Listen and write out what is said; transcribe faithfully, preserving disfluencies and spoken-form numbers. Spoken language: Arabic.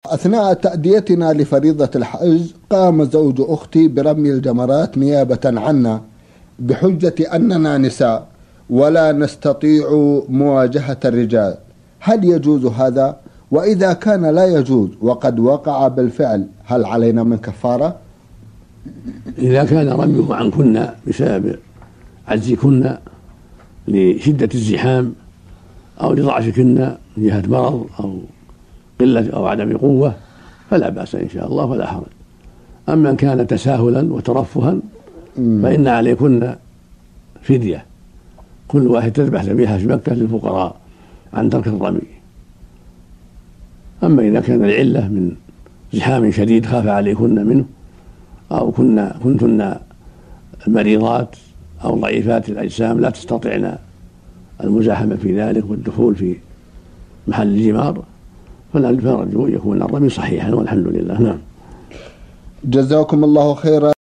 أثناء تأديتنا لفريضة الحج قام زوج أختي برمي الجمرات نيابة عنا بحجة أننا نساء ولا نستطيع مواجهة الرجال. هل يجوز هذا؟ وإذا كان لا يجوز وقد وقع بالفعل هل علينا من كفارة؟ إذا كان رميه عنكن بسبب عجزكن لشدة الزحام أو لضعفكن من جهة مرض أو قلة أو عدم قوة فلا بأس إن شاء الله ولا حرج. أما إن كان تساهلا وترفها فإن عليكن فدية، كل واحد تذبح ذبيحة في مكة للفقراء عن ترك الرمي. أما إذا كان العلة من زحام شديد خاف عليكن منه أو كنا كنتن مريضات أو ضعيفات الأجسام لا تستطعن المزاحمة في ذلك والدخول في محل الجمار فنرجو يكون الرمي صحيحا والحمد لله. نعم. جزاكم الله خيرا.